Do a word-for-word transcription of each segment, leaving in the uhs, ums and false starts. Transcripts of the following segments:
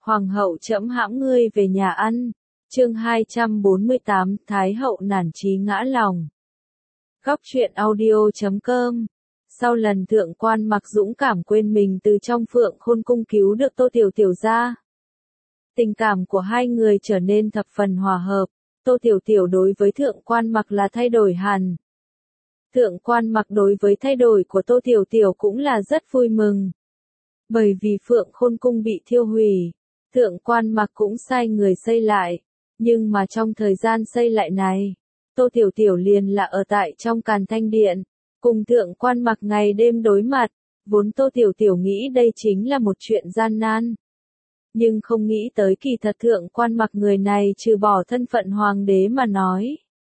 Hoàng hậu trẫm hãm ngươi về nhà ăn. Chương hai trăm bốn mươi tám, Thái hậu nản chí ngã lòng. Góc truyện audio chấm com. Sau lần thượng quan Mặc dũng cảm quên mình từ trong Phượng Khôn cung cứu được Tô Tiểu Tiểu ra, tình cảm của hai người trở nên thập phần hòa hợp. Tô Tiểu Tiểu đối với thượng quan Mặc là thay đổi hẳn. Thượng quan Mặc đối với thay đổi của Tô Tiểu Tiểu cũng là rất vui mừng. Bởi vì Phượng Khôn cung bị thiêu hủy, thượng quan Mặc cũng sai người xây lại. Nhưng mà trong thời gian xây lại này, Tô Tiểu Tiểu liền là ở tại trong Càn Thanh Điện, cùng thượng quan Mặc ngày đêm đối mặt. Vốn Tô Tiểu Tiểu nghĩ đây chính là một chuyện gian nan, nhưng không nghĩ tới kỳ thật thượng quan Mặc người này trừ bỏ thân phận hoàng đế mà nói,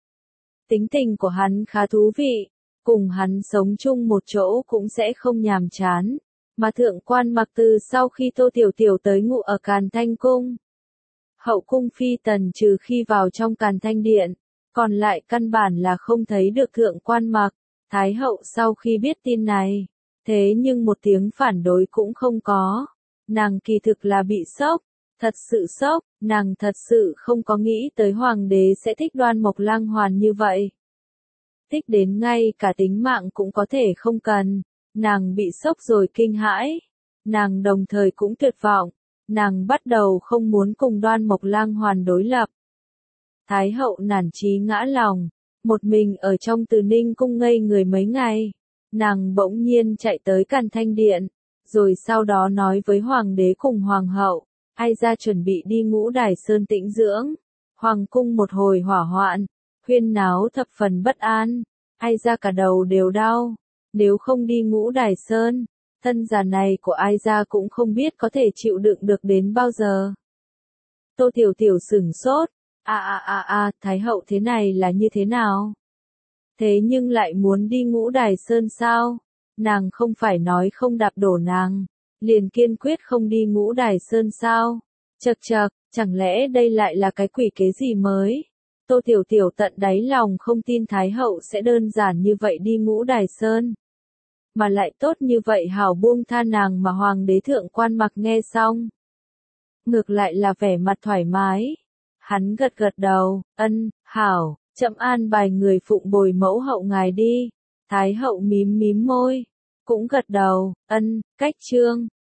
tính tình của hắn khá thú vị, cùng hắn sống chung một chỗ cũng sẽ không nhàm chán. Mà thượng quan Mặc từ sau khi Tô Tiểu Tiểu tới ngụ ở Càn Thanh cung, hậu cung phi tần trừ khi vào trong Càn Thanh Điện, còn lại căn bản là không thấy được thượng quan Mặc. Thái hậu sau khi biết tin này, thế nhưng một tiếng phản đối cũng không có. Nàng kỳ thực là bị sốc, thật sự sốc, nàng thật sự không có nghĩ tới hoàng đế sẽ thích Đoan Mộc Lang Hoàn như vậy. Thích đến ngay cả tính mạng cũng có thể không cần. Nàng bị sốc rồi kinh hãi, nàng đồng thời cũng tuyệt vọng, nàng bắt đầu không muốn cùng Đoan Mộc Lang Hoàn đối lập. Thái hậu nản chí ngã lòng, một mình ở trong Từ Ninh cung ngây người mấy ngày, nàng bỗng nhiên chạy tới Càn Thanh Điện, rồi sau đó nói với hoàng đế cùng hoàng hậu, ai ra chuẩn bị đi Ngũ Đài Sơn tĩnh dưỡng. Hoàng cung một hồi hỏa hoạn, huyên náo thập phần bất an, ai ra cả đầu đều đau. Nếu không đi Ngũ Đài Sơn, thân già này của ai ra cũng không biết có thể chịu đựng được đến bao giờ. Tô Tiểu Tiểu sửng sốt, a a a a, Thái hậu thế này là như thế nào? Thế nhưng lại muốn đi Ngũ Đài Sơn sao? Nàng không phải nói không đạp đổ nàng, liền kiên quyết không đi Ngũ Đài Sơn sao? Chậc chậc, chẳng lẽ đây lại là cái quỷ kế gì mới? Tô Tiểu Tiểu tận đáy lòng không tin Thái hậu sẽ đơn giản như vậy đi Ngũ Đài Sơn, mà lại tốt như vậy hảo buông tha nàng. Mà hoàng đế thượng quan Mặc nghe xong, ngược lại là vẻ mặt thoải mái. Hắn gật gật đầu, ân, hảo, chậm an bài người phụng bồi mẫu hậu ngài đi. Thái hậu mím mím môi, cũng gật đầu, ân, cách chương.